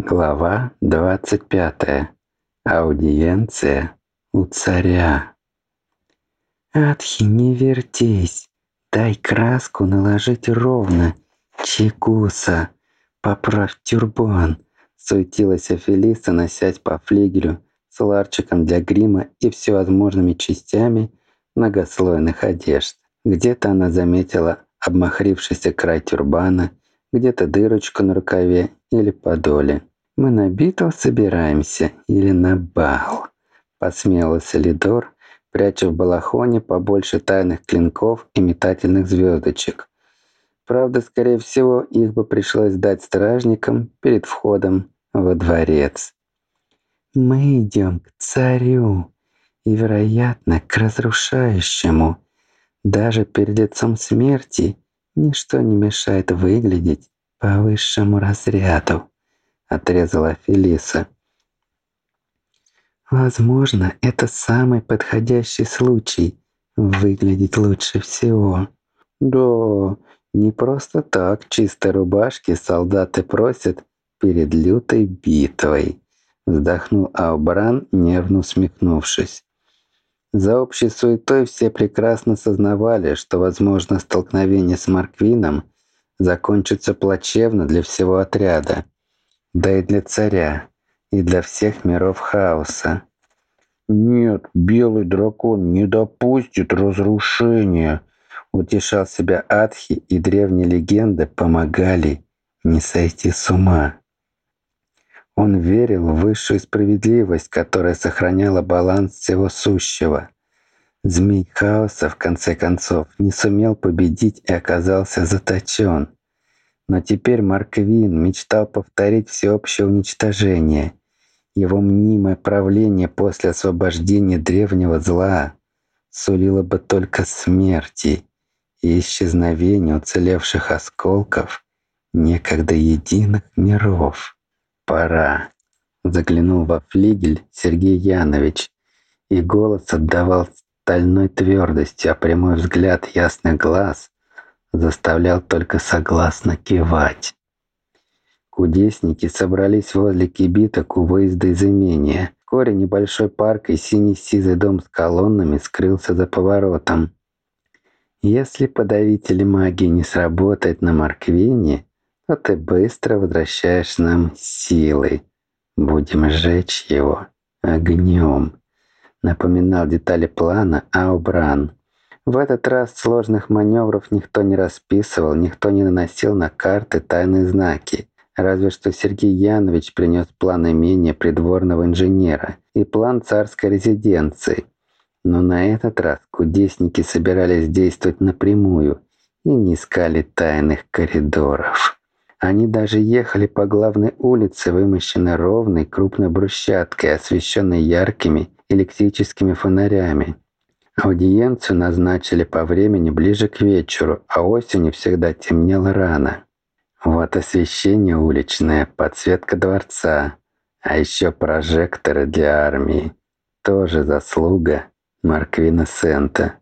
Глава 25. Аудиенция у царя. «Адхи, не вертись, дай краску наложить ровно, чекуса, поправь тюрбан», суетилась Афелиса, носясь по флигелю с ларчиком для грима и всевозможными частями многослойных одежд. Где-то она заметила обмахрившийся край тюрбана, где-то дырочку на рукаве или подоле. «Мы на битву собираемся или на бал?» — посмеялся Лидор, пряча в балахоне побольше тайных клинков и метательных звездочек. Правда, скорее всего, их бы пришлось дать стражникам перед входом во дворец. «Мы идем к царю и, вероятно, к разрушающему. Даже перед лицом смерти ничто не мешает выглядеть по высшему разряду», — отрезала Афелиса. «Возможно, это самый подходящий случай выглядеть лучше всего». «Да, не просто так чистой рубашки солдаты просят перед лютой битвой», — вздохнул Аубран, нервно усмехнувшись. За общей суетой все прекрасно сознавали, что, возможно, столкновение с Марквином закончится плачевно для всего отряда, да и для царя, и для всех миров хаоса. «Нет, белый дракон не допустит разрушения», — утешал себя Адхи, и древние легенды помогали не сойти с ума. Он верил в высшую справедливость, которая сохраняла баланс всего сущего. Змей хаоса, в конце концов, не сумел победить и оказался заточен. Но теперь Марквин мечтал повторить всеобщее уничтожение. Его мнимое правление после освобождения древнего зла сулило бы только смерти и исчезновение уцелевших осколков некогда единых миров. «Пора», — заглянул во флигель Сергей Янович, и голос отдавал стальной твердостью, а прямой взгляд ясных глаз заставлял только согласно кивать. Кудесники собрались возле кибиток у выезда из имения. Вскоре небольшой парк и синий-сизый дом с колоннами скрылся за поворотом. «Если подавитель магии не сработает на Марквине, то ты быстро возвращаешь нам силы. Будем сжечь его огнем», — напоминал детали плана Аубран. В этот раз сложных маневров никто не расписывал, никто не наносил на карты тайные знаки. Разве что Сергей Янович принес план имения придворного инженера и план царской резиденции. Но на этот раз кудесники собирались действовать напрямую и не искали тайных коридоров. Они даже ехали по главной улице, вымощенной ровной крупной брусчаткой, освещенной яркими электрическими фонарями. Аудиенцию назначили по времени ближе к вечеру, а осенью всегда темнело рано. Вот освещение уличное, подсветка дворца, а еще прожекторы для армии. Тоже заслуга Марквина Сента.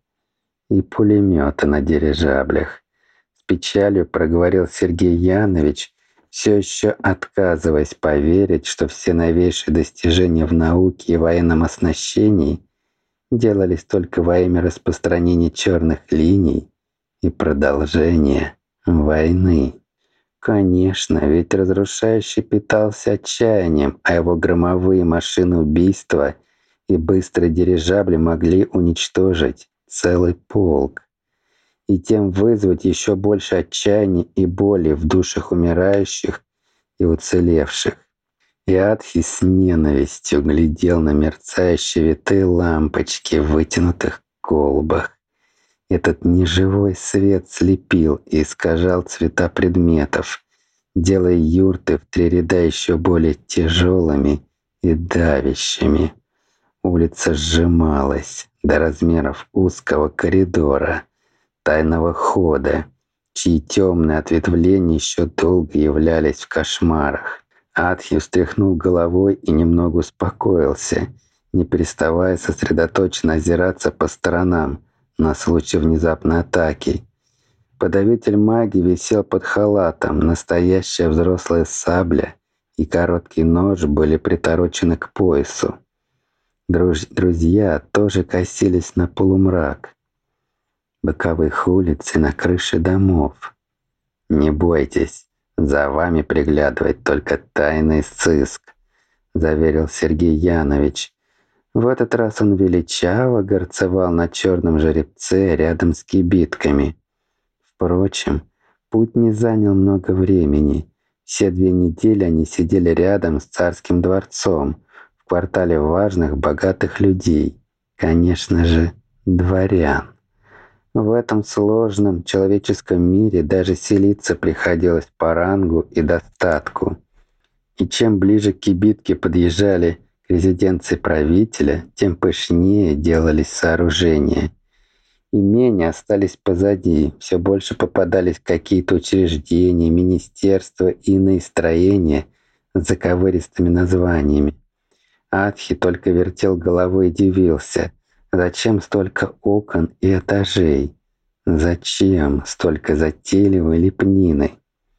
И пулеметы на дирижаблях. С печалью проговорил Сергей Янович, все еще отказываясь поверить, что все новейшие достижения в науке и военном оснащении делались только во имя распространения черных линий и продолжения войны. Конечно, ведь разрушающий питался отчаянием, а его громовые машины убийства и быстрые дирижабли могли уничтожить целый полк и тем вызвать еще больше отчаяния и боли в душах умирающих и уцелевших. И Адхи с ненавистью глядел на мерцающие витые лампочки в вытянутых колбах. Этот неживой свет слепил и искажал цвета предметов, делая юрты в 3 ряда еще более тяжелыми и давящими. Улица сжималась до размеров узкого коридора, тайного хода, чьи темные ответвления еще долго являлись в кошмарах. Адхи встряхнул головой и немного успокоился, не переставая сосредоточенно озираться по сторонам на случай внезапной атаки. Подавитель магии висел под халатом, настоящая взрослая сабля и короткий нож были приторочены к поясу. Друзья тоже косились на полумрак, боковых улиц и на крыши домов. «Не бойтесь, за вами приглядывает только тайный сыск», — заверил Сергей Янович. В этот раз он величаво горцевал на черном жеребце рядом с кибитками. Впрочем, путь не занял много времени. Все 2 недели они сидели рядом с царским дворцом, в квартале важных, богатых людей, конечно же, дворян. В этом сложном человеческом мире даже селиться приходилось по рангу и достатку. И чем ближе кибитки подъезжали к резиденции правителя, тем пышнее делались сооружения. Имения остались позади, все больше попадались какие-то учреждения, министерства и иные строения с заковыристыми названиями. Атхи только вертел головой и дивился, зачем столько окон и этажей, зачем столько затейливой лепнины.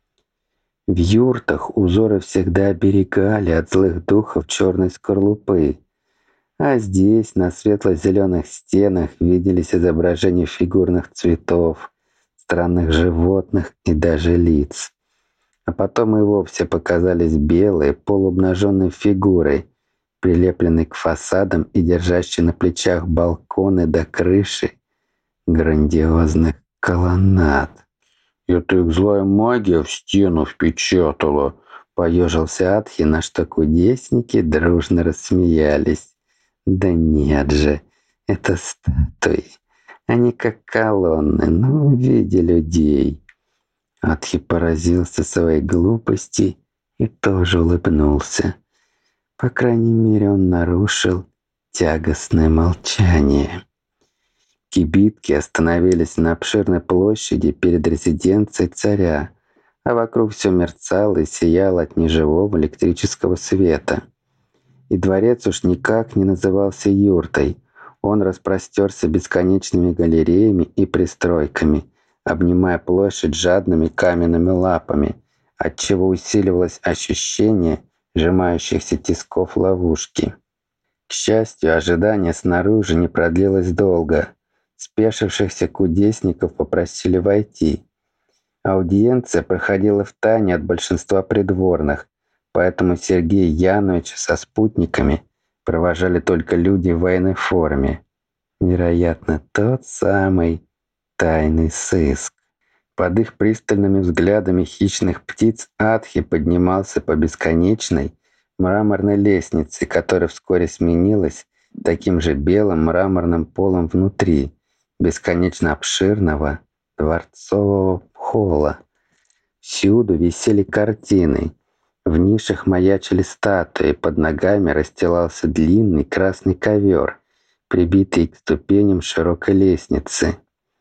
В юртах узоры всегда оберегали от злых духов черной скорлупы, а здесь на светло-зеленых стенах виделись изображения фигурных цветов, странных животных и даже лиц. А потом и вовсе показались белые полуобнаженные фигуры, прилепленные к фасадам и держащие на плечах балконы до крыши грандиозных колоннад. «Это их злая магия в стену впечатала», — поежился Атхи, на что кудесники дружно рассмеялись. «Да нет же, это статуи. Они как колонны, но в виде людей». Атхи поразился своей глупости и тоже улыбнулся. По крайней мере, он нарушил тягостное молчание. Кибитки остановились на обширной площади перед резиденцией царя, а вокруг все мерцало и сияло от неживого электрического света. И дворец уж никак не назывался юртой. Он распростерся бесконечными галереями и пристройками, обнимая площадь жадными каменными лапами, отчего усиливалось ощущение сжимающихся тисков ловушки. К счастью, ожидание снаружи не продлилось долго. Спешившихся кудесников попросили войти. Аудиенция проходила втайне от большинства придворных, поэтому Сергей Янович со спутниками провожали только люди в военной форме. Вероятно, тот самый тайный сыск. Под их пристальными взглядами хищных птиц Атхи поднимался по бесконечной мраморной лестнице, которая вскоре сменилась таким же белым мраморным полом внутри бесконечно обширного дворцового холла. Всюду висели картины. В нишах маячили статуи, под ногами расстилался длинный красный ковер, прибитый к ступеням широкой лестницы.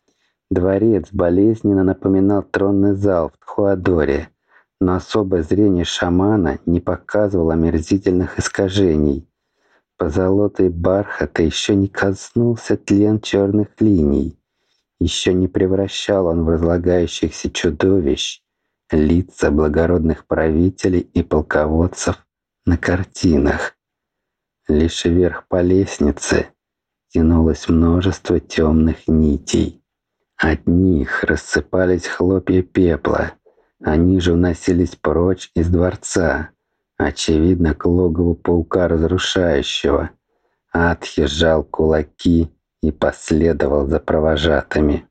Дворец болезненно напоминал тронный зал в Тхуадоре, но особое зрение шамана не показывало омерзительных искажений. Позолотый бархат еще не коснулся тлен черных линий. Еще не превращал он в разлагающихся чудовищ лица благородных правителей и полководцев на картинах. Лишь вверх по лестнице тянулось множество темных нитей. От них рассыпались хлопья пепла, они же уносились прочь из дворца, очевидно, к логову паука разрушающего. Атхи сжал кулаки и последовал за провожатыми.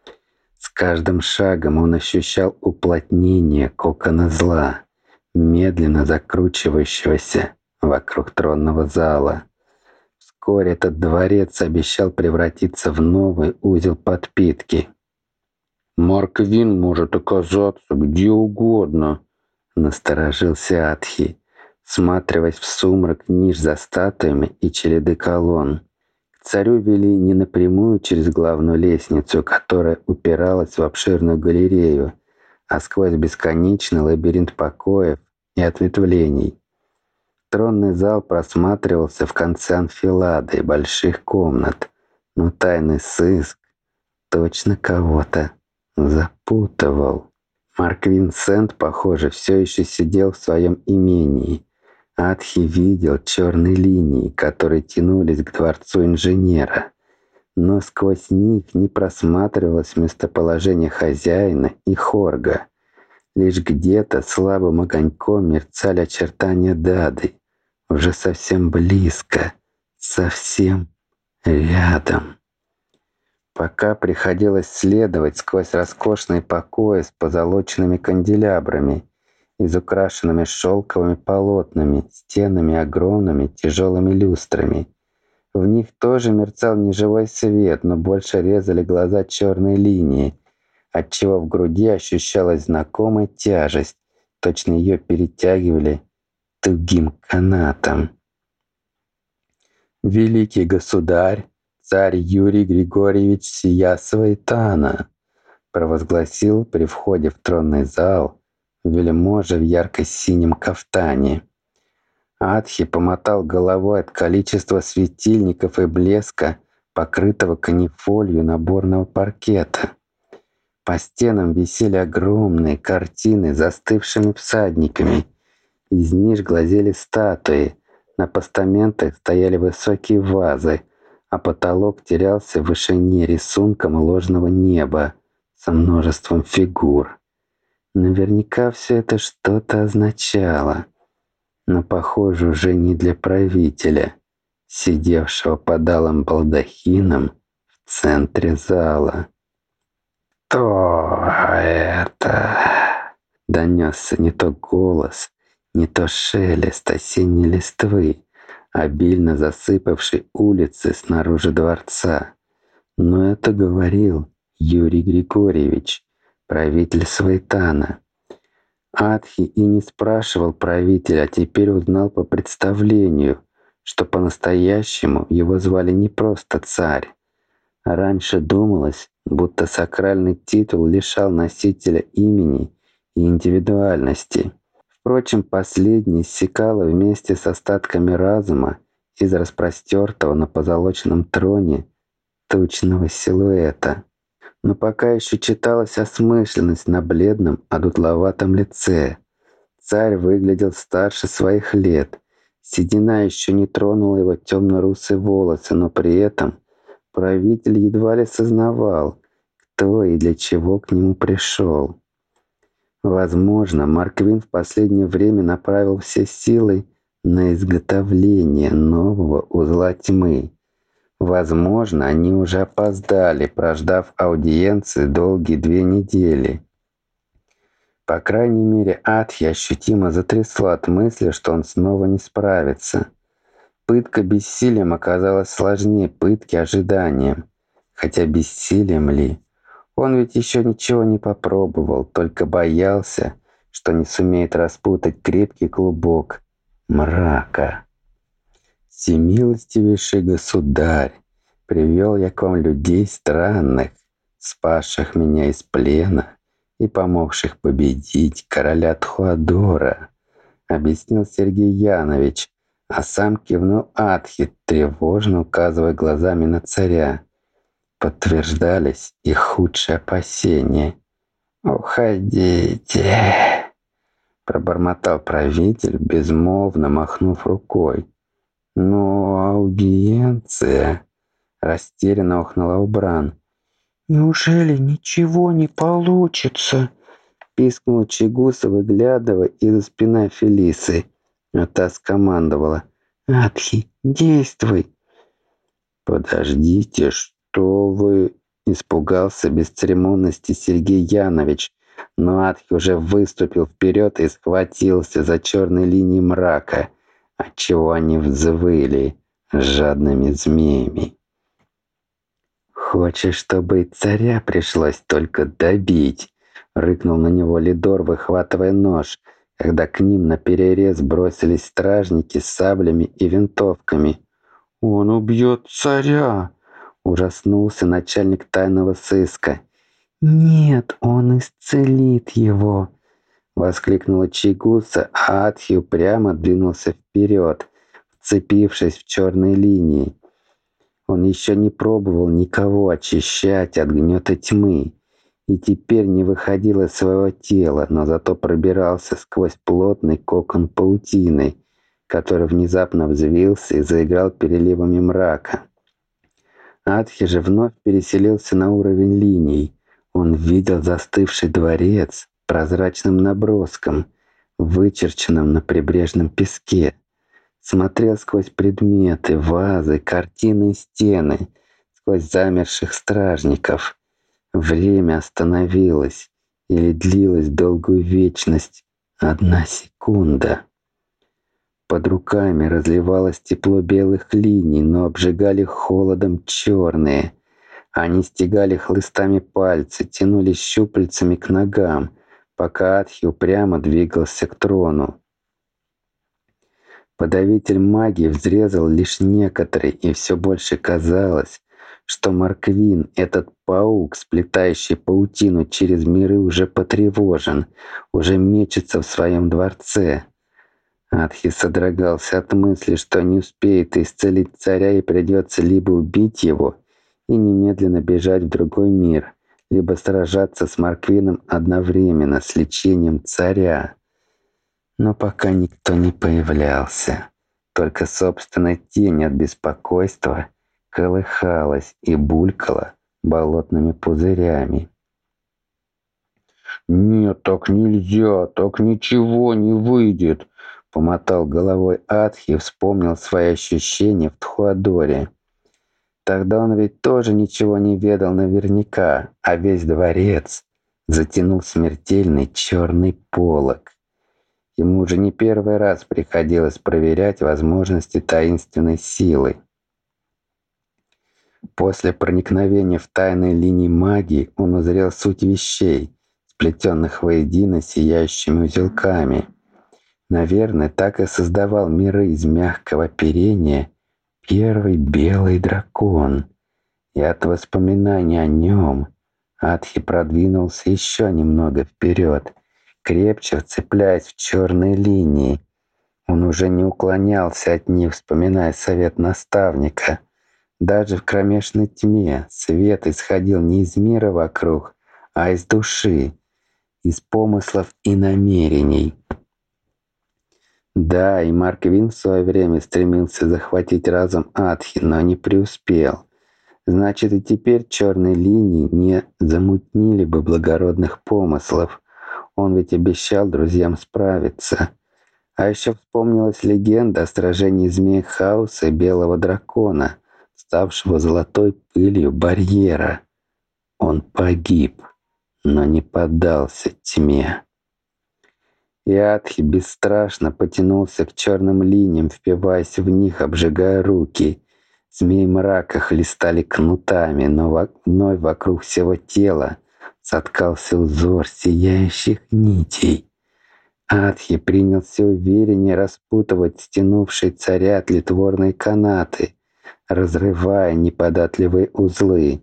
С каждым шагом он ощущал уплотнение кокона зла, медленно закручивающегося вокруг тронного зала. Вскоре этот дворец обещал превратиться в новый узел подпитки. «Марквин может оказаться где угодно», — насторожился Атхи, всматриваясь в сумрак ниш за статуями и череды колонн. К царю вели не напрямую через главную лестницу, которая упиралась в обширную галерею, а сквозь бесконечный лабиринт покоев и ответвлений. Тронный зал просматривался в конце анфилады и больших комнат, но тайный сыск точно кого-то запутывал. Марк Винсент, похоже, все еще сидел в своем имении. Атхи видел черные линии, которые тянулись к дворцу инженера, но сквозь них не просматривалось местоположение хозяина и Хорга. Лишь где-то слабым огоньком мерцали очертания Дады, уже совсем близко, совсем рядом. Пока приходилось следовать сквозь роскошные покои с позолоченными канделябрами, изукрашенными шелковыми полотнами, стенами огромными тяжелыми люстрами. В них тоже мерцал неживой свет, но больше резали глаза черные линии, отчего в груди ощущалась знакомая тяжесть, точно ее перетягивали тугим канатом. «Великий государь, царь Юрий Григорьевич Сиясова-Итана!» провозгласил при входе в тронный зал вельможа в ярко-синем кафтане. Атхи помотал головой от количества светильников и блеска, покрытого канифолью наборного паркета. По стенам висели огромные картины с застывшими всадниками. Из них глазели статуи. На постаментах стояли высокие вазы, а потолок терялся в вышине рисунком ложного неба со множеством фигур. Наверняка все это что-то означало, но, похоже, уже не для правителя, сидевшего под алым балдахином в центре зала. «Кто это?» — донесся не то голос, не то шелест осенней листвы, обильно засыпавший улицы снаружи дворца. Но это говорил Юрий Григорьевич, правитель Свейтана. Атхи и не спрашивал правителя, а теперь узнал по представлению, что по-настоящему его звали не просто царь. Раньше думалось, будто сакральный титул лишал носителя имени и индивидуальности. Впрочем, последнее иссякало вместе с остатками разума из распростертого на позолоченном троне тучного силуэта. Но пока еще читалась осмысленность на бледном, одутловатом лице. Царь выглядел старше своих лет. Седина еще не тронула его темно-русые волосы, но при этом правитель едва ли сознавал, кто и для чего к нему пришел. Возможно, Марквин в последнее время направил все силы на изготовление нового узла тьмы. Возможно, они уже опоздали, прождав аудиенции долгие 2 недели. По крайней мере, Атхи ощутимо затрясло от мысли, что он снова не справится. Пытка бессилием оказалась сложнее пытки ожиданием. Хотя бессилием ли? Он ведь еще ничего не попробовал, только боялся, что не сумеет распутать крепкий клубок мрака. «Всемилостивейший государь, привел я к вам людей странных, спасших меня из плена и помогших победить короля Тхуадора», объяснил Сергей Янович, а сам кивнул Атхи, тревожно указывая глазами на царя. Подтверждались их худшие опасения. «Уходите!» — пробормотал правитель, безмолвно махнув рукой. «Но аудиенция...» — растерянно охнула Убран. «Неужели ничего не получится?» — пискнул Чигуса, выглядывая из-за спины Фелисы. А та скомандовала: «Атхи, действуй!» «Подождите, что вы...» — испугался бесцеремонности Сергей Янович, но Атхи уже выступил вперед и схватился за черные линии мрака, отчего они взвыли жадными змеями. «Хочешь, чтобы и царя пришлось только добить?» — рыкнул на него Лидор, выхватывая нож, когда к ним наперерез бросились стражники с саблями и винтовками. «Он убьет царя!» — ужаснулся начальник тайного сыска. «Нет, он исцелит его!» — воскликнула Чигуса, а Атхи упрямо двинулся вперед, вцепившись в черные линии. Он еще не пробовал никого очищать от гнета тьмы, и теперь не выходил из своего тела, но зато пробирался сквозь плотный кокон паутины, который внезапно взвился и заиграл переливами мрака. Атхи же вновь переселился на уровень линий. Он видел застывший дворец прозрачным наброском, вычерченным на прибрежном песке. Смотрел сквозь предметы, вазы, картины и стены, сквозь замерших стражников. Время остановилось или длилось долгую вечность. 1 секунда. Под руками разливалось тепло белых линий, но обжигали холодом черные. Они стегали хлыстами пальцы, тянулись щупальцами к ногам, пока Атхи упрямо двигался к трону. Подавитель магии взрезал лишь некоторые, и все больше казалось, что Марквин, этот паук, сплетающий паутину через миры, уже потревожен, уже мечется в своем дворце. Атхи содрогался от мысли, что не успеет исцелить царя и придется либо убить его и немедленно бежать в другой мир, либо сражаться с Марквином одновременно с лечением царя. Но пока никто не появлялся, только собственная тень от беспокойства колыхалась и булькала болотными пузырями. «Нет, так нельзя, так ничего не выйдет», — помотал головой Атхи и вспомнил свои ощущения в Тхуадоре. Тогда он ведь тоже ничего не ведал наверняка, а весь дворец затянул смертельный черный полог. Ему уже не первый раз приходилось проверять возможности таинственной силы. После проникновения в тайные линии магии он узрел суть вещей, сплетенных воедино сияющими узелками. Наверное, так и создавал миры из мягкого оперения первый белый дракон. И от воспоминаний о нем Атхи продвинулся еще немного вперед, крепче вцепляясь в черные линии. Он уже не уклонялся от них, вспоминая совет наставника. Даже в кромешной тьме свет исходил не из мира вокруг, а из души, из помыслов и намерений. Да, и Марквин в свое время стремился захватить разум Атхи, но не преуспел. Значит, и теперь черные линии не замутнили бы благородных помыслов. Он ведь обещал друзьям справиться. А еще вспомнилась легенда о сражении змея хаоса и белого дракона, ставшего золотой пылью барьера. Он погиб, но не поддался тьме. И Атхи бесстрашно потянулся к черным линиям, впиваясь в них, обжигая руки. Змеи мрака хлестали кнутами, но вновь вокруг всего тела соткался узор сияющих нитей. Атхи принялся увереннее распутывать стянувшие царя тлетворные канаты, разрывая неподатливые узлы.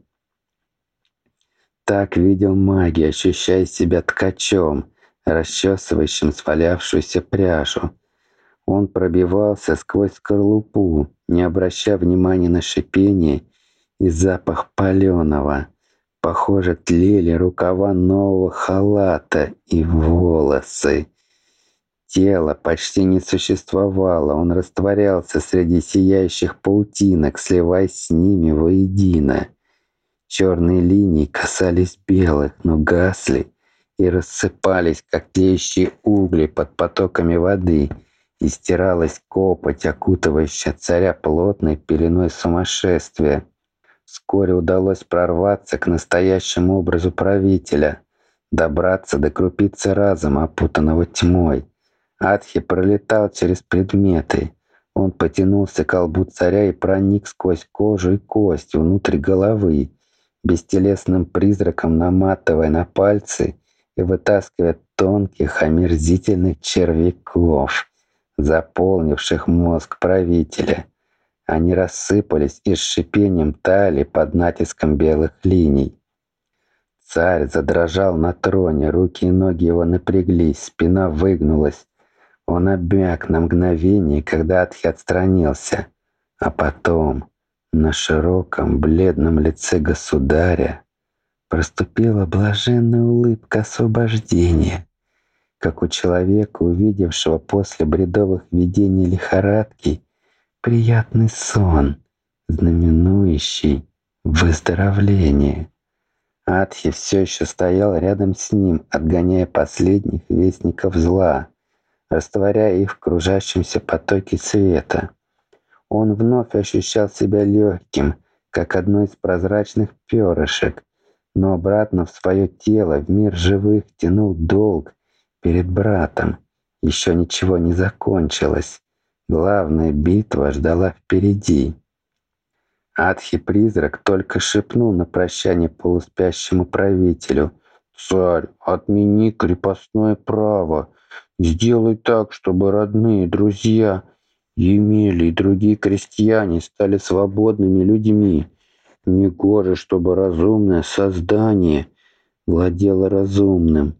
Так видел маги, ощущая себя ткачом, расчесывающим свалявшуюся пряжу. Он пробивался сквозь скорлупу, не обращая внимания на шипение и запах паленого. Похоже, тлели рукава нового халата и волосы. Тело почти не существовало, он растворялся среди сияющих паутинок, сливаясь с ними воедино. Черные линии касались белых, но гасли и рассыпались, как тлеющие угли под потоками воды, и стиралась копоть, окутывающая царя плотной пеленой сумасшествия. Вскоре удалось прорваться к настоящему образу правителя, добраться до крупицы разума, опутанного тьмой. Атхи пролетал через предметы. Он потянулся к колбу царя и проник сквозь кожу и кость внутрь головы, бестелесным призраком наматывая на пальцы и вытаскивая тонких омерзительных червяков, заполнивших мозг правителя. Они рассыпались и с шипением таяли под натиском белых линий. Царь задрожал на троне, руки и ноги его напряглись, спина выгнулась. Он обмяк на мгновение, когда Атхи отстранился, а потом на широком бледном лице государя проступила блаженная улыбка освобождения, как у человека, увидевшего после бредовых видений лихорадки приятный сон, знаменующий выздоровление. Атхи все еще стоял рядом с ним, отгоняя последних вестников зла, растворяя их в кружащемся потоке света. Он вновь ощущал себя легким, как одно из прозрачных перышек, но обратно в свое тело, в мир живых, тянул долг перед братом. Еще ничего не закончилось. Главная битва ждала впереди. Адхи-призрак только шепнул на прощание полуспящему правителю: «Царь, отмени крепостное право. Сделай так, чтобы родные, друзья, Емели и другие крестьяне стали свободными людьми. Негоже, чтобы разумное создание владело разумным».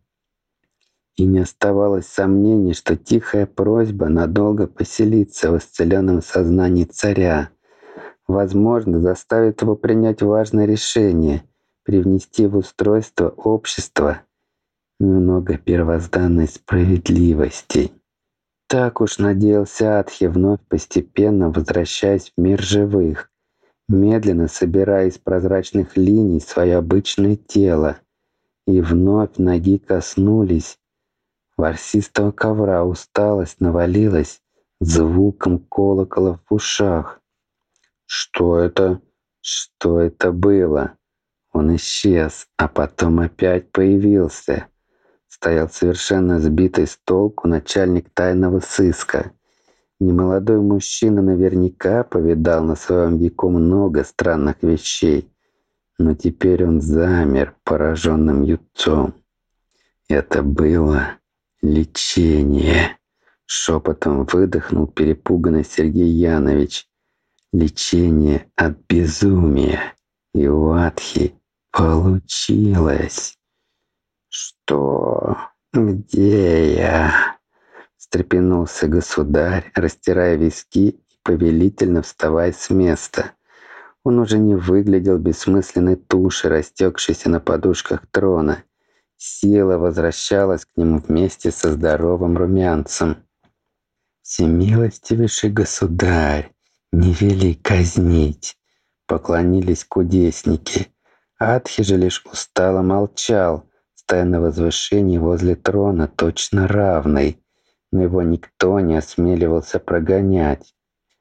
И не оставалось сомнений, что тихая просьба надолго поселится в исцеленном сознании царя. Возможно, заставит его принять важное решение, привнести в устройство общества немного первозданной справедливости. Так уж надеялся Атхи, вновь постепенно возвращаясь в мир живых, медленно собирая из прозрачных линий свое обычное тело, и вновь ноги коснулись ворсистого ковра, усталость навалилась звуком колокола в ушах. Что это? Что это было? Он исчез, а потом опять появился. Стоял совершенно сбитый с толку начальник тайного сыска. Немолодой мужчина наверняка повидал на своем веку много странных вещей, но теперь он замер пораженным юцом. Это было лечение. Шепотом выдохнул перепуганный Сергей Янович. Лечение от безумия. И у Атхи получилось. «Что? Где я?» Встрепенулся государь, растирая виски и повелительно вставая с места. Он уже не выглядел бессмысленной тушей, растекшейся на подушках трона. Сила возвращалась к нему вместе со здоровым румянцем. «Всемилостивейший государь, не вели казнить!» Поклонились кудесники. Атхи же лишь устало молчал, стоя на возвышении возле трона, точно равный, но его никто не осмеливался прогонять.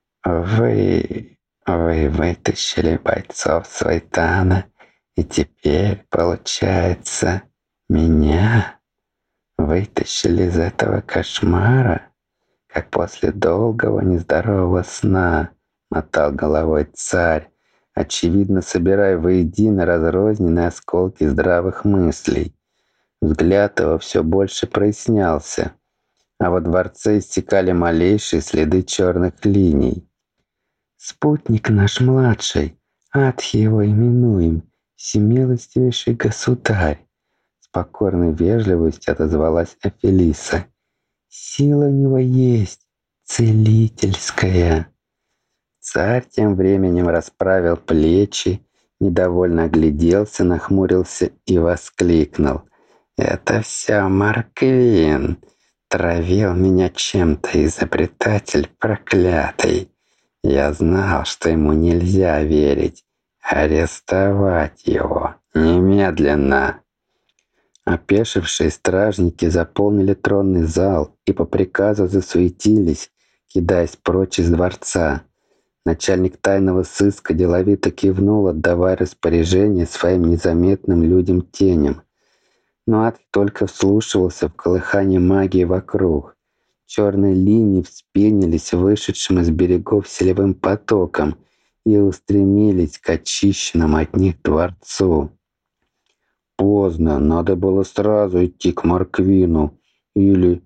Вы вытащили бойцов Свайтана, и теперь, получается, меня вытащили из этого кошмара, как после долгого нездорового сна», — мотал головой царь, очевидно собирая воедино разрозненные осколки здравых мыслей. Взгляд его все больше прояснялся, а во дворце истекали малейшие следы черных линий. «Спутник наш младший, Атхи его именуем, всемилостивейший государь», с покорной вежливостью отозвалась Афелиса. «Сила у него есть, целительская». Царь тем временем расправил плечи, недовольно огляделся, нахмурился и воскликнул: «Это все Марквин! Травил меня чем-то изобретатель проклятый! Я знал, что ему нельзя верить! Арестовать его! Немедленно!» Опешившие стражники заполнили тронный зал и по приказу засуетились, кидаясь прочь из дворца. Начальник тайного сыска деловито кивнул, отдавая распоряжение своим незаметным людям-теням. Но Атхи только вслушивался в колыхание магии вокруг. Черные линии вспенились вышедшим из берегов селевым потоком и устремились к очищенному от них дворцу. «Поздно, надо было сразу идти к Марквину. Или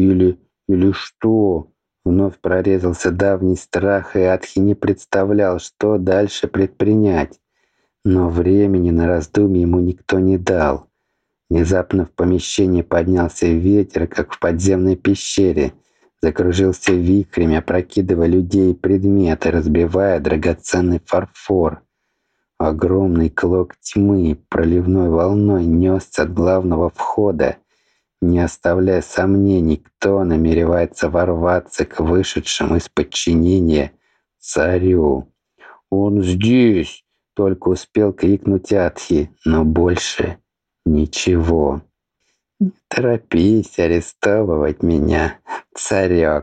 что?» Вновь прорезался давний страх, и Атхи не представлял, что дальше предпринять. Но времени на раздумье ему никто не дал. Внезапно в помещении поднялся ветер, как в подземной пещере. Закружился вихрем, опрокидывая людей и предметы, разбивая драгоценный фарфор. Огромный клок тьмы проливной волной несся от главного входа, не оставляя сомнений, кто намеревается ворваться к вышедшему из подчинения царю. «Он здесь!» — только успел крикнуть Атхи, но больше ничего. «Не торопись арестовывать меня, царек!»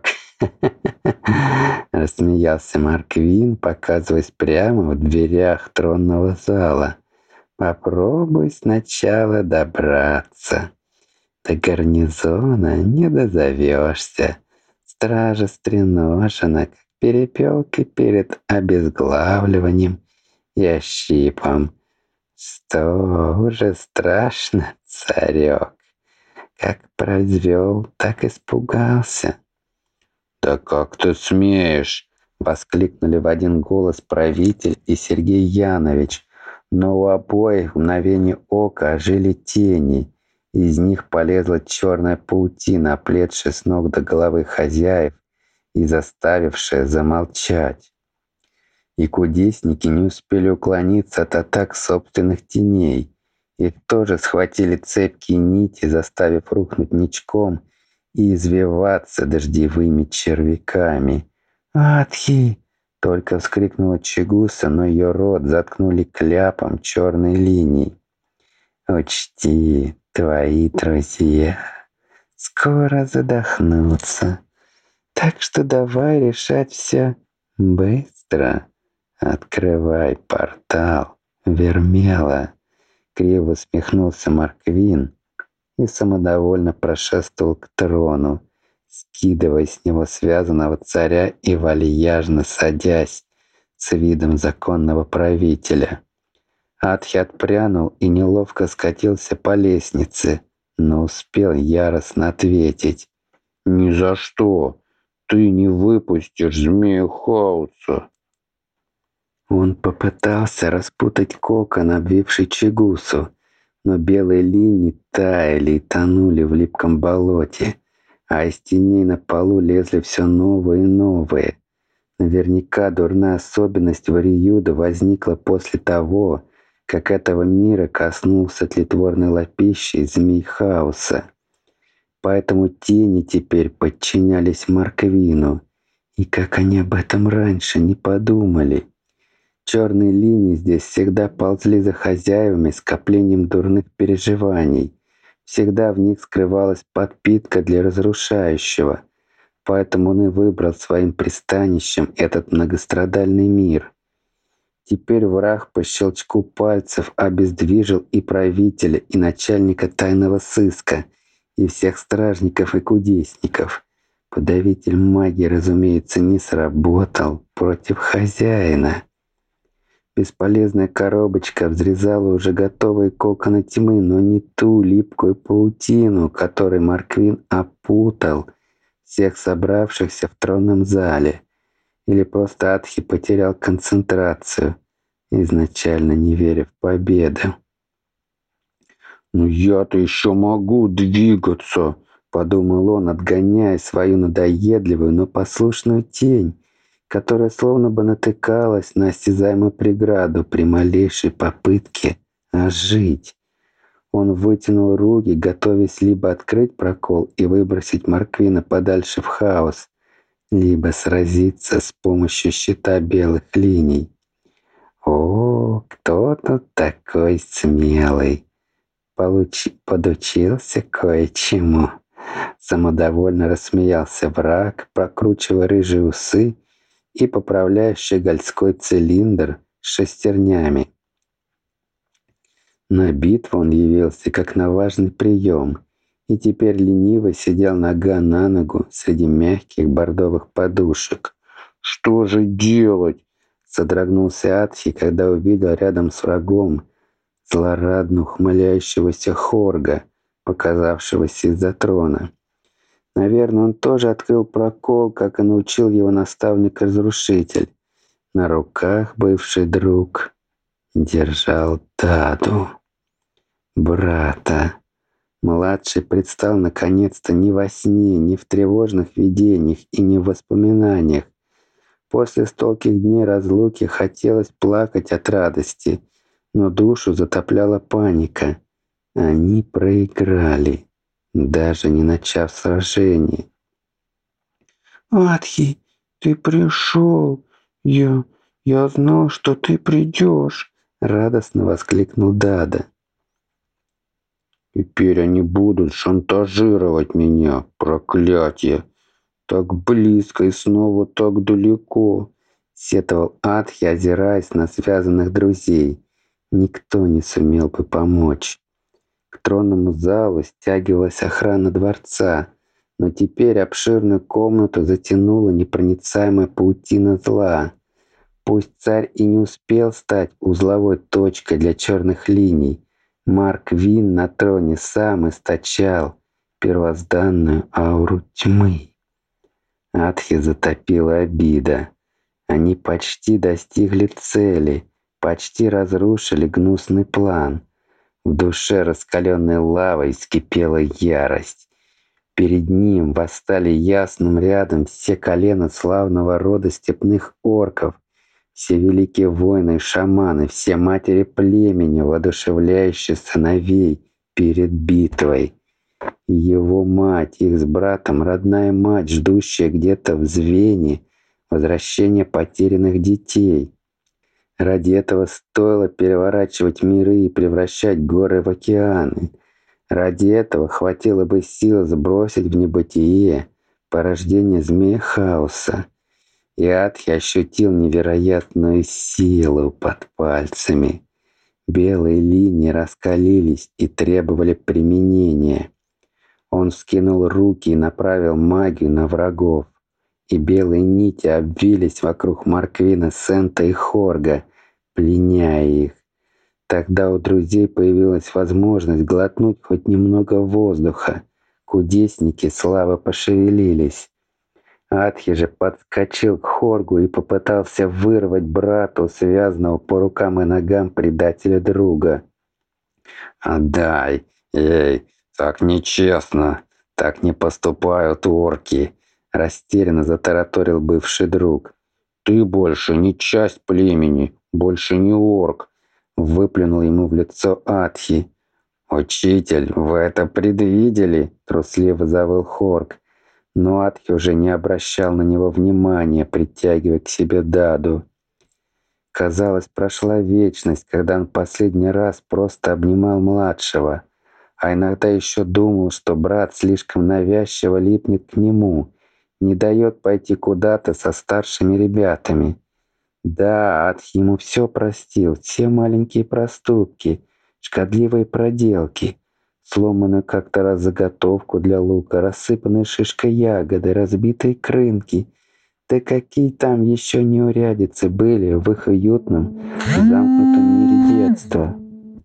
Рассмеялся Марквин, показываясь прямо в дверях тронного зала. «Попробуй сначала добраться. До гарнизона не дозовешься. Стража стреножена, как перепелка перед обезглавливанием и ощипом. Что уже страшно, царек? Как произвел, так испугался». «Да как ты смеешь!» — воскликнули в один голос правитель и Сергей Янович, но у обоих в мгновение ока ожили тени. Из них полезла черная паутина, оплетшая с ног до головы хозяев и заставившая замолчать. И кудесники не успели уклониться от атак собственных теней. Их тоже схватили цепкие нити, заставив рухнуть ничком и извиваться дождевыми червяками. «Атхи!» — только вскрикнула Чигуса, но ее рот заткнули кляпом черной линии. «Учти, твои друзья скоро задохнутся, так что давай решать все быстро. Открывай портал, Вермела!» Криво усмехнулся Марквин и самодовольно прошествовал к трону, скидывая с него связанного царя и вальяжно садясь с видом законного правителя. Атхи отпрянул и неловко скатился по лестнице, но успел яростно ответить: «Ни за что! Ты не выпустишь змею хаоса!» Он попытался распутать кокон, обвивший Чигусу, но белые линии таяли и тонули в липком болоте, а из теней на полу лезли все новые и новые. Наверняка дурная особенность Вариюда возникла после того, как этого мира коснулся тлетворной лапищей змей хаоса. Поэтому тени теперь подчинялись Марквину, и как они об этом раньше не подумали. Черные линии здесь всегда ползли за хозяевами скоплением дурных переживаний. Всегда в них скрывалась подпитка для разрушающего. Поэтому он и выбрал своим пристанищем этот многострадальный мир. Теперь враг по щелчку пальцев обездвижил и правителя, и начальника тайного сыска, и всех стражников и кудесников. Подавитель магии, разумеется, не сработал против хозяина. Бесполезная коробочка взрезала уже готовые коконы тьмы, но не ту липкую паутину, которой Марквин опутал всех собравшихся в тронном зале. Или просто Атхи потерял концентрацию, изначально не веря в победу. «Ну я-то еще могу двигаться», — подумал он, отгоняя свою надоедливую, но послушную тень, которая словно бы натыкалась на осязаемую преграду при малейшей попытке ожить. Он вытянул руки, готовясь либо открыть прокол и выбросить Марквина подальше в хаос, либо сразиться с помощью щита белых линий. «О, кто тут такой смелый? Подучился кое-чему». Самодовольно рассмеялся враг, прокручивая рыжие усы и поправляя щегольской цилиндр с шестернями. На битву он явился как на важный прием, и теперь лениво сидел нога на ногу среди мягких бордовых подушек. «Что же делать?» — содрогнулся Атхи, когда увидел рядом с врагом злорадно ухмыляющегося Хорга, показавшегося из-за трона. Наверное, он тоже открыл прокол, как и научил его наставник-разрушитель. На руках бывший друг держал Даду, брата. Младший предстал наконец-то не во сне, не в тревожных видениях и не в воспоминаниях, После стольких дней разлуки хотелось плакать от радости, но душу затопляла паника. Они проиграли, даже не начав сражение. «Атхи, ты пришел! Я знал, что ты придешь!» — радостно воскликнул Дада. «Теперь они будут шантажировать меня, проклятие! Так близко и снова так далеко!» — сетовал Атхи, озираясь на связанных друзей. Никто не сумел бы помочь. К тронному залу стягивалась охрана дворца, но теперь обширную комнату затянула непроницаемая паутина зла. Пусть царь и не успел стать узловой точкой для черных линий, Марк Вин на троне сам источал первозданную ауру тьмы. Атхи затопила обида. Они почти достигли цели, почти разрушили гнусный план. В душе раскаленной лавой вскипела ярость. Перед ним восстали ясным рядом все колена славного рода степных орков, все великие воины и шаманы, все матери племени, воодушевляющие сыновей перед битвой. Его мать, их с братом, родная мать, ждущая где-то в звене возвращения потерянных детей. Ради этого стоило переворачивать миры и превращать горы в океаны. Ради этого хватило бы сил сбросить в небытие порождение змея хаоса. И Атхи ощутил невероятную силу под пальцами. Белые линии раскалились и требовали применения. Он вскинул руки и направил магию на врагов. И белые нити обвились вокруг Марквина, Сента и Хорга, пленяя их. Тогда у друзей появилась возможность глотнуть хоть немного воздуха. Кудесники слабо пошевелились. Атхи же подскочил к Хоргу и попытался вырвать брату, связанного по рукам и ногам предателя друга. «Отдай! Эй, так нечестно! Так не поступают орки!» Растерянно затараторил бывший друг. «Ты больше не часть племени, больше не орк!» Выплюнул ему в лицо Атхи. «Учитель, вы это предвидели?» Трусливо завыл Хорг. Но Атхи уже не обращал на него внимания, притягивая к себе Даду. Казалось, прошла вечность, когда он последний раз просто обнимал младшего, а иногда еще думал, что брат слишком навязчиво липнет к нему, не дает пойти куда-то со старшими ребятами. Да, Атхи ему все простил, все маленькие проступки, шкодливые проделки, сломанную как-то раз заготовку для лука, рассыпанные шишкой ягоды, разбитые крынки. Да какие там еще неурядицы были в их уютном, замкнутом мире детства.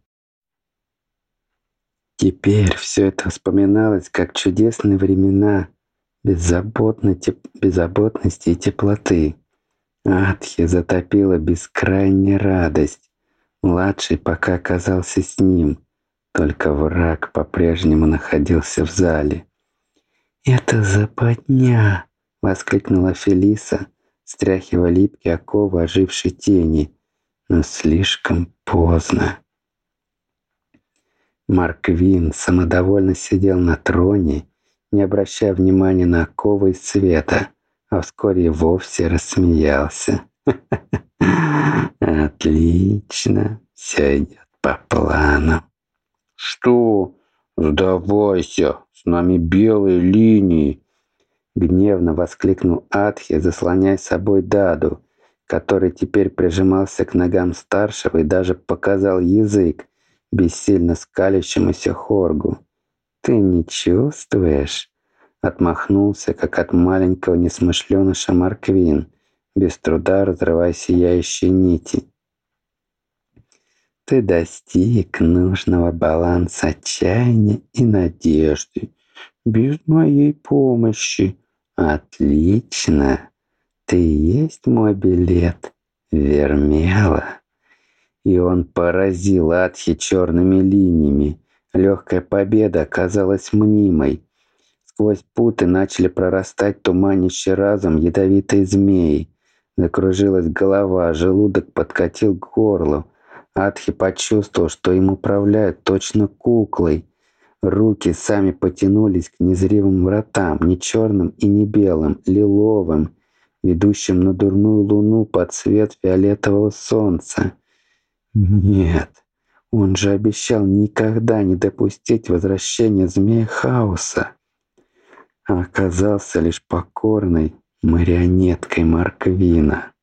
Теперь все это вспоминалось как чудесные времена беззаботности и теплоты. Атхи затопила бескрайняя радость. Младший пока оказался с ним, только враг по-прежнему находился в зале. «Это западня!» — воскликнула Фелиса, стряхивая липкие оковы ожившей тени. Но слишком поздно. Марквин самодовольно сидел на троне, не обращая внимания на оковы из света, а вскоре и вовсе рассмеялся. «Отлично, все идет по плану». «Что? Сдавайся, с нами белые линии!» Гневно воскликнул Атхи, заслоняя собой Даду, который теперь прижимался к ногам старшего и даже показал язык бессильно скалящемуся Хоргу. «Ты не чувствуешь?» — отмахнулся, как от маленького несмышленыша Марквин, без труда разрывая сияющие нити. «Ты достиг нужного баланса отчаяния и надежды без моей помощи. Отлично! Ты и есть мой билет, Вермела!» И он поразил Атхи черными линиями. Легкая победа оказалась мнимой. Сквозь путы начали прорастать туманящий разум ядовитые змеи. Закружилась голова, желудок подкатил к горлу. Атхи почувствовал, что им управляют точно куклой. Руки сами потянулись к незримым вратам, не черным и не белым, лиловым, ведущим на дурную луну под свет фиолетового солнца. Нет, он же обещал никогда не допустить возвращения змея хаоса, а оказался лишь покорной марионеткой Марквина.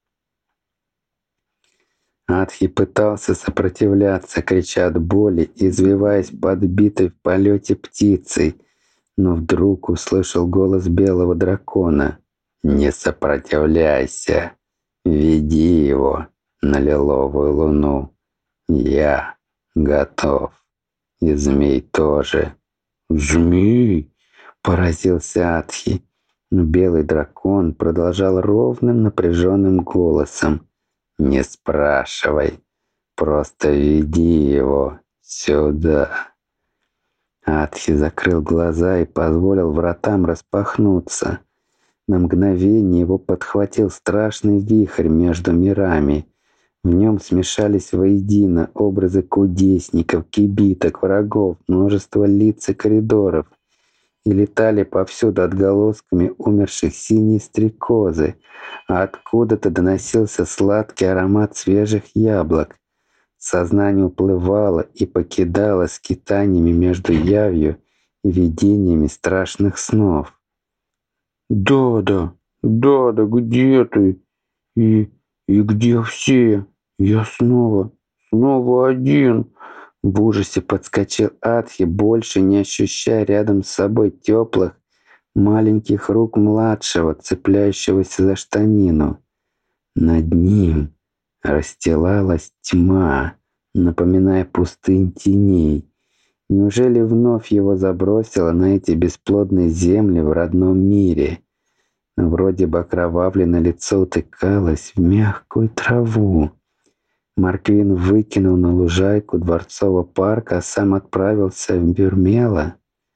Атхи пытался сопротивляться, крича от боли, извиваясь подбитой в полете птицей, но вдруг услышал голос белого дракона. «Не сопротивляйся, веди его на лиловую луну. Я готов. И змей тоже». «Змей?» — поразился Атхи. Но белый дракон продолжал ровным напряженным голосом. «Не спрашивай, просто веди его сюда». Атхи закрыл глаза и позволил вратам распахнуться. На мгновение его подхватил страшный вихрь между мирами. В нем смешались воедино образы кудесников, кибиток, врагов, множество лиц и коридоров. И летали повсюду отголосками умерших синие стрекозы, а откуда-то доносился сладкий аромат свежих яблок. Сознание уплывало и покидало скитаниями между явью и видениями страшных снов. «Дада, Дада, где ты? И где все? Я снова один!» В ужасе подскочил Атхи, больше не ощущая рядом с собой теплых, маленьких рук младшего, цепляющегося за штанину. Над ним расстилалась тьма, напоминая пустынь теней. Неужели вновь его забросило на эти бесплодные земли в родном мире? Вроде бы окровавленное лицо утыкалось в мягкую траву. Марквин выкинул на лужайку дворцового парка, а сам отправился в Бюрмела.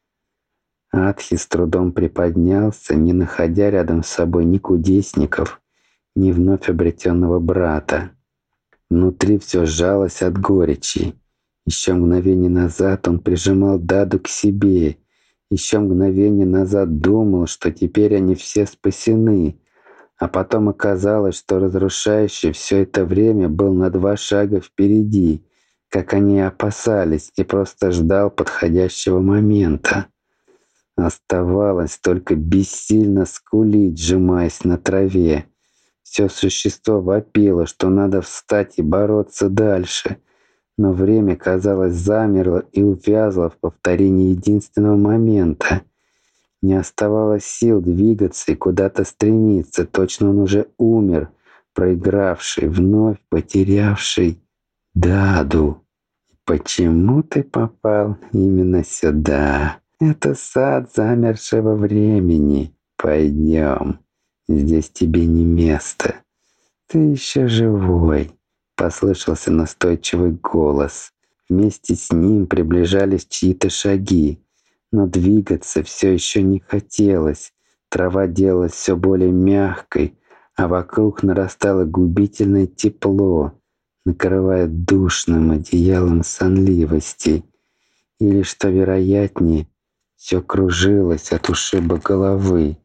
Атхи с трудом приподнялся, не находя рядом с собой ни кудесников, ни вновь обретенного брата. Внутри все сжалось от горечи. Еще мгновение назад он прижимал Даду к себе. Еще мгновение назад думал, что теперь они все спасены. А потом оказалось, что разрушающий все это время был на 2 шага впереди, как они и опасались, и просто ждал подходящего момента. Оставалось только бессильно скулить, сжимаясь на траве. Все существо вопило, что надо встать и бороться дальше. Но время, казалось, замерло и увязло в повторении единственного момента. Не оставалось сил двигаться и куда-то стремиться. Точно он уже умер, проигравший, вновь потерявший Даду. «Почему ты попал именно сюда? Это сад замершего времени. Пойдем, здесь тебе не место. Ты еще живой», — послышался настойчивый голос. Вместе с ним приближались чьи-то шаги. Но двигаться все еще не хотелось. Трава делалась все более мягкой, а вокруг нарастало губительное тепло, накрывая душным одеялом сонливости. Или, что вероятнее, все кружилось от ушиба головы.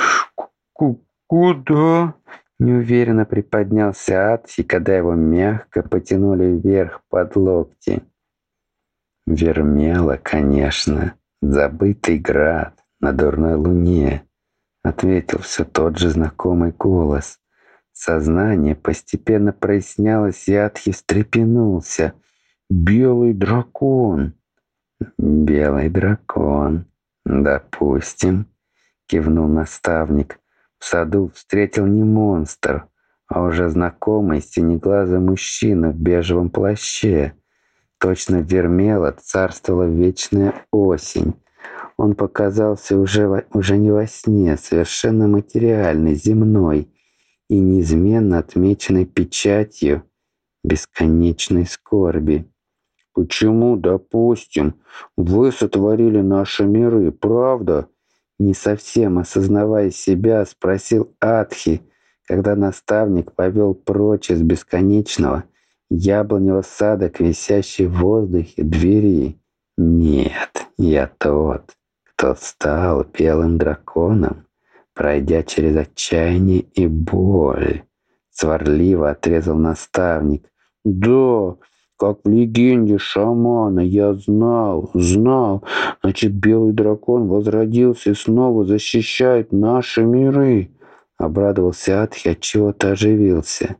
«Куда?» — неуверенно приподнялся Атхи, когда его мягко потянули вверх под локти. «Вермела, конечно. Забытый град на дурной луне», — ответил все тот же знакомый голос. Сознание постепенно прояснялось, и Атхи встрепенулся. «Белый дракон!» «Белый дракон, допустим», — кивнул наставник. В саду встретил не монстр, а уже знакомый синеглазый мужчина в бежевом плаще. Точно Вермела царствовала вечная осень. Он показался уже не во сне, совершенно материальный, земной и неизменно отмеченной печатью бесконечной скорби. «Почему, допустим, вы сотворили наши миры, правда?» Не совсем осознавая себя, спросил Атхи, когда наставник повел прочь из бесконечного яблоневого сада к висящей в воздухе двери. Нет, я тот, кто стал белым драконом, пройдя через отчаяние и боль. Сварливо отрезал наставник. Да, как в легенде шамана, я знал. Значит, белый дракон возродился и снова защищает наши миры. Обрадовался Атхи, отчего-то оживился.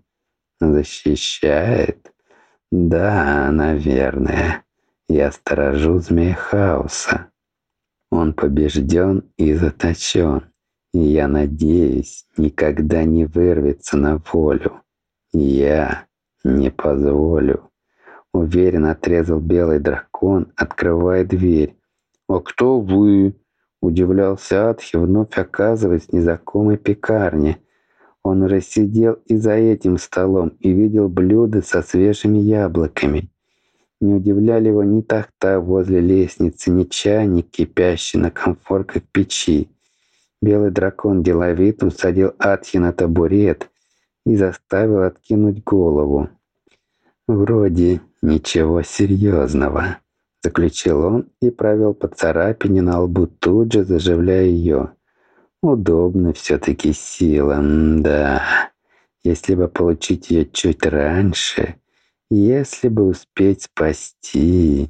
Защищает? Да, наверное. Я сторожу змея хаоса. Он побежден и заточен. И я надеюсь, никогда не вырвется на волю. Я не позволю. Уверенно отрезал белый дракон, открывая дверь. «А кто вы?» – удивлялся Атхи, вновь оказываясь в незнакомой пекарне. Он уже сидел и за этим столом и видел блюда со свежими яблоками. Не удивляли его ни тахта возле лестницы, ни чайник, кипящий на конфорках печи. Белый дракон деловито усадил Атхи на табурет и заставил откинуть голову. «Вроде ничего серьезного», — заключил он и провел по царапине на лбу, тут же заживляя ее. «Удобно все-таки сила, да. Если бы получить ее чуть раньше, если бы успеть спасти,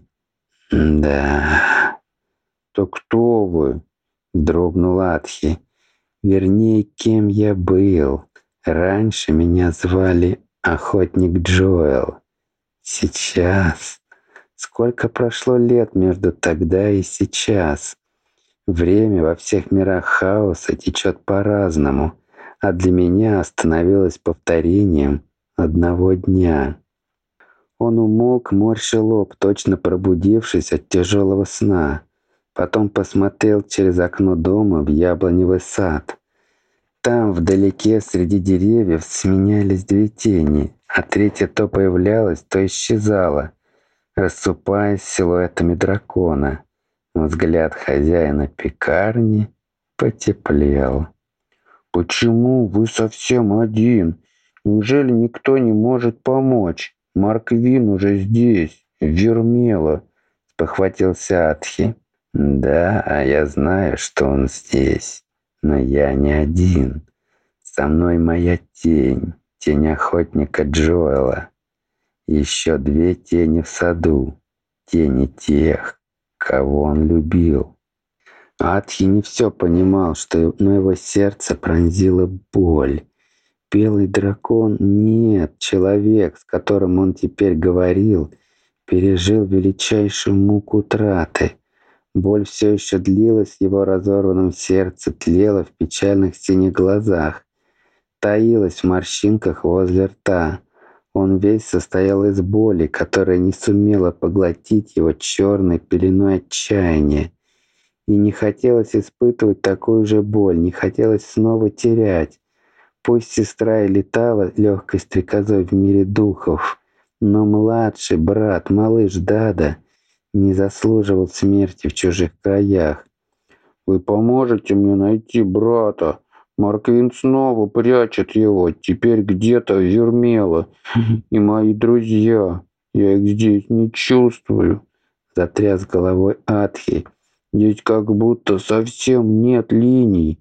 да». «То кто вы?» — дрогнул Атхи. «Вернее, кем я был. Раньше меня звали Охотник Джоэл. Сейчас. Сколько прошло лет между тогда и сейчас? Время во всех мирах хаоса течет по-разному, а для меня остановилось повторением одного дня». Он умолк, морща лоб, точно пробудившись от тяжелого сна. Потом посмотрел через окно дома в яблоневый сад. Там, вдалеке, среди деревьев, сменялись две тени, а третья то появлялась, то исчезала, рассыпаясь силуэтами дракона. Взгляд хозяина пекарни потеплел. «Почему вы совсем один? Неужели никто не может помочь? Марквин уже здесь, Вермела», — спохватился Атхи. «Да, а я знаю, что он здесь. Но я не один. Со мной моя тень, тень охотника Джоэла. Еще две тени в саду, тени тех, кого он любил». Атхи не все понимал, но его сердце пронзила боль. Белый дракон, нет, человек, с которым он теперь говорил, пережил величайшую муку утраты. Боль все еще длилась в его разорванном сердце, тлела в печальных синих глазах, таилась в морщинках возле рта. Он весь состоял из боли, которая не сумела поглотить его черной пеленой отчаяния. И не хотелось испытывать такую же боль, не хотелось снова терять. Пусть сестра и летала легкой стрекозой в мире духов, но младший брат, малыш Дада, не заслуживал смерти в чужих краях. «Вы поможете мне найти брата? Марквин снова прячет его, теперь где-то Вермела. И мои друзья, я их здесь не чувствую», — затряс головой Атхи. «Здесь как будто совсем нет линий».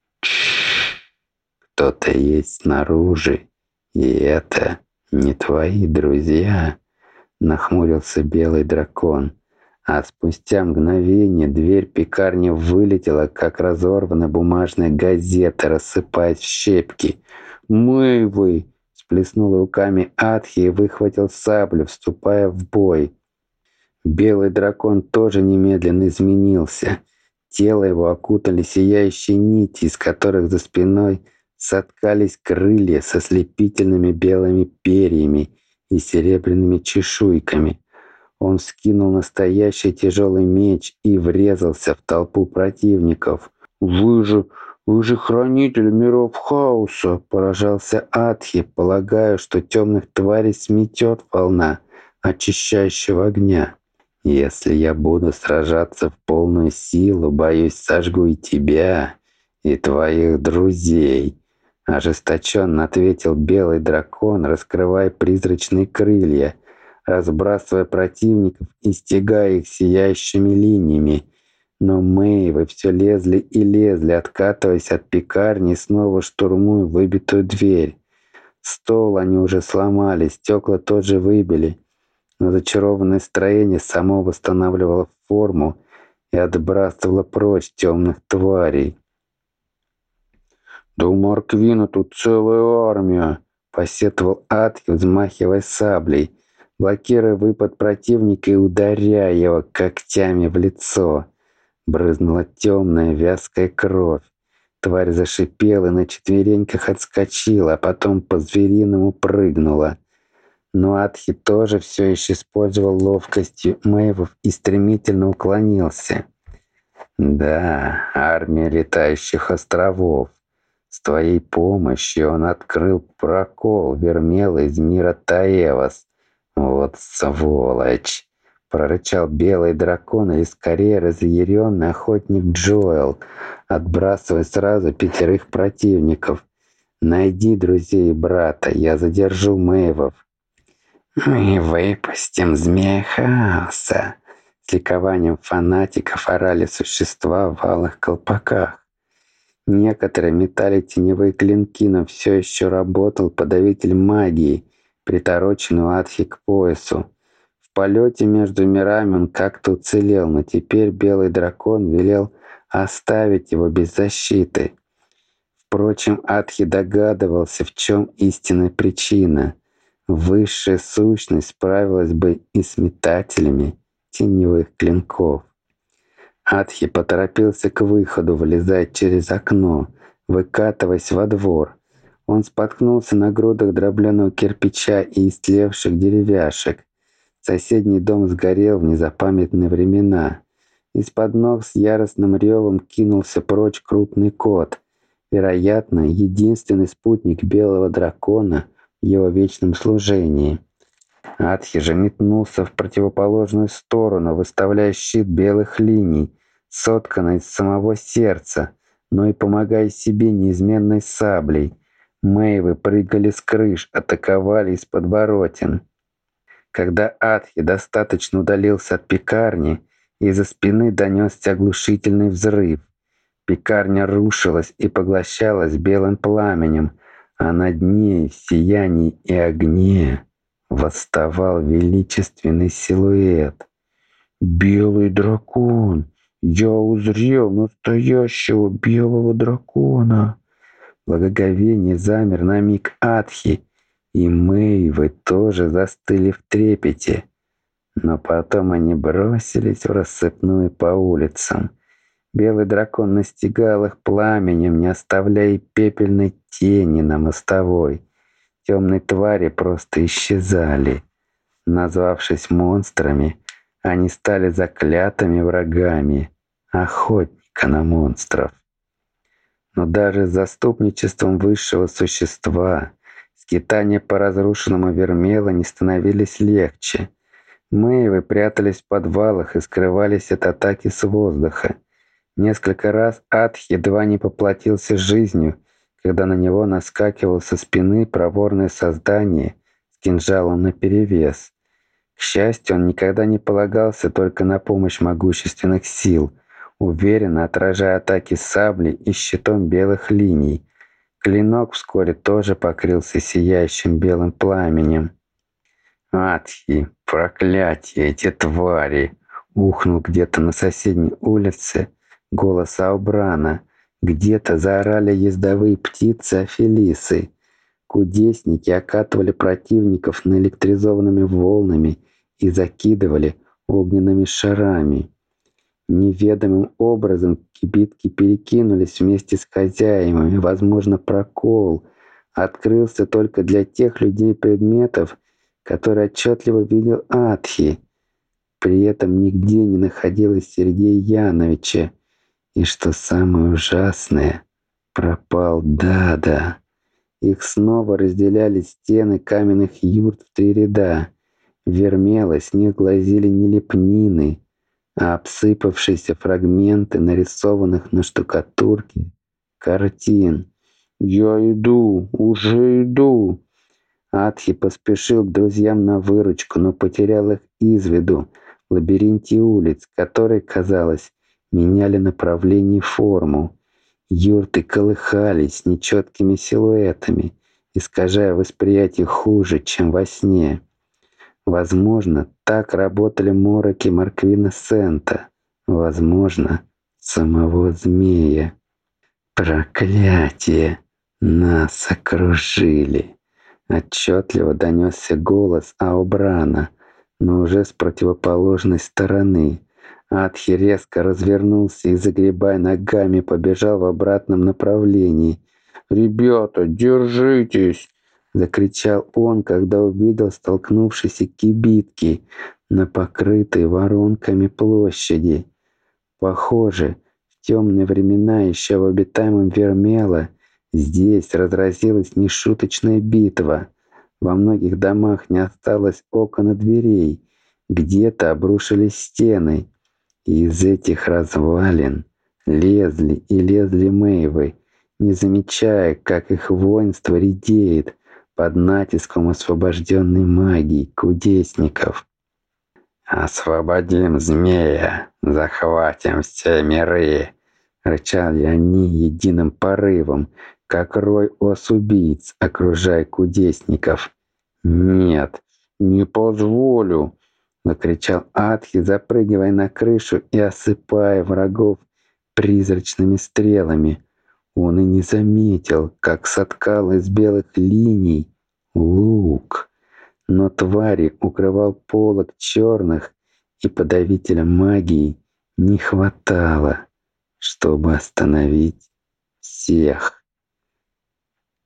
«Кто-то есть снаружи, и это не твои друзья», — нахмурился белый дракон. А спустя мгновение дверь пекарни вылетела, как разорванная бумажная газета, рассыпаясь в щепки. «Вы!» — сплеснул руками Атхи и выхватил саблю, вступая в бой. Белый дракон тоже немедленно изменился. Тело его окутали сияющие нити, из которых за спиной соткались крылья со слепительными белыми перьями и серебряными чешуйками. Он вскинул настоящий тяжелый меч и врезался в толпу противников. Вы же хранитель миров хаоса!» — поражался Атхи, полагая, что темных тварей сметет волна очищающего огня. «Если я буду сражаться в полную силу, боюсь, сожгу и тебя, и твоих друзей», ожесточенно ответил белый дракон, раскрывая призрачные крылья, разбрасывая противников и стягая их сияющими линиями. Но Мэйвы все лезли и лезли, откатываясь от пекарни и снова штурмуя выбитую дверь. Стол они уже сломали, стекла тоже выбили, но зачарованное строение само восстанавливало форму и отбрасывало прочь темных тварей. «Да у Марквина тут целая армия!» — посетовал Атхи, взмахивая саблей, блокируя выпад противника и ударяя его когтями в лицо. Брызнула темная вязкая кровь. Тварь зашипела и на четвереньках отскочила, а потом по-звериному прыгнула. Но Атхи тоже все еще использовал ловкость мэйвов и стремительно уклонился. «Да, армия летающих островов. С твоей помощью он открыл прокол Вермела из мира Таевас. Вот сволочь!» — прорычал белый дракон, или скорее разъяренный охотник Джоэл, отбрасывая сразу 5 противников. «Найди друзей брата, я задержу мэйвов». «Мы выпустим змея хаоса!» С ликованием фанатиков орали существа в алых колпаках. Некоторые метали теневые клинки, но все еще работал подавитель магии, притороченный у Атхи к поясу. В полете между мирами он как-то уцелел, но теперь белый дракон велел оставить его без защиты. Впрочем, Атхи догадывался, в чем истинная причина. Высшая сущность справилась бы и с метателями теневых клинков. Атхи поторопился к выходу, вылезая через окно, выкатываясь во двор. Он споткнулся на грудах дробленого кирпича и истлевших деревяшек. Соседний дом сгорел в незапамятные времена. Из-под ног с яростным ревом кинулся прочь крупный кот. Вероятно, единственный спутник белого дракона в его вечном служении. Атхи же метнулся в противоположную сторону, выставляя щит белых линий, сотканный из самого сердца, но и помогая себе неизменной саблей. Мэйвы прыгали с крыш, атаковали из подворотен. Когда Атхи достаточно удалился от пекарни, из-за спины донесся оглушительный взрыв. Пекарня рушилась и поглощалась белым пламенем, а над ней в сиянии и огне восставал величественный силуэт. «Белый дракон! Я узрел настоящего белого дракона!» В благоговении замер на миг Атхи, и мэйвы тоже застыли в трепете. Но потом они бросились в рассыпную по улицам. Белый дракон настигал их пламенем, не оставляя и пепельной тени на мостовой. Темные твари просто исчезали. Назвавшись монстрами, они стали заклятыми врагами охотника на монстров. Но даже с заступничеством высшего существа скитания по разрушенному Вермела не становились легче. Мэйвы прятались в подвалах и скрывались от атаки с воздуха. Несколько раз Атхи едва не поплатился жизнью, когда на него наскакивало со спины проворное создание с кинжалом наперевес. К счастью, он никогда не полагался только на помощь могущественных сил, уверенно отражая атаки сабли и щитом белых линий. Клинок вскоре тоже покрылся сияющим белым пламенем. «Атхи, проклятие, эти твари!» — ухнул где-то на соседней улице голос Аубрана. Где-то заорали ездовые птицы Афелисы. Кудесники окатывали противников наэлектризованными волнами и закидывали огненными шарами. Неведомым образом кибитки перекинулись вместе с хозяевами. Возможно, прокол открылся только для тех людей и предметов, которые отчетливо видел Атхи. При этом нигде не находилось Сергея Яновича. И что самое ужасное, пропал Дада. Их снова разделяли стены каменных юрт в 3 ряда. Вермела с них глазели не лепнины, а обсыпавшиеся фрагменты нарисованных на штукатурке картин. «Я иду, уже иду!» Атхи поспешил к друзьям на выручку, но потерял их из виду в лабиринте улиц, которые, казалось, меняли направление и форму. Юрты колыхались нечеткими силуэтами, искажая восприятие хуже, чем во сне. Возможно, так работали мороки Марквина Сента, возможно, самого змея. «Проклятие! Нас окружили!» Отчетливо донесся голос Аобрана, но уже с противоположной стороны. Атхи резко развернулся и, загребая ногами, побежал в обратном направлении. «Ребята, держитесь!» — закричал он, когда увидел столкнувшиеся кибитки на покрытой воронками площади. Похоже, в темные времена еще в обитаемом Вермела здесь разразилась нешуточная битва. Во многих домах не осталось окон и дверей, где-то обрушились стены. И из этих развалин лезли и лезли мейвы, не замечая, как их воинство редеет под натиском освобожденной магии кудесников. «Освободим змея, захватим все миры!» Рычали они единым порывом, как рой ос-убийц, окружая кудесников. «Нет, не позволю!» — закричал Атхи, запрыгивая на крышу и осыпая врагов призрачными стрелами. Он и не заметил, как соткал из белых линий лук. Но твари укрывал полог черных, и подавителя магии не хватало, чтобы остановить всех.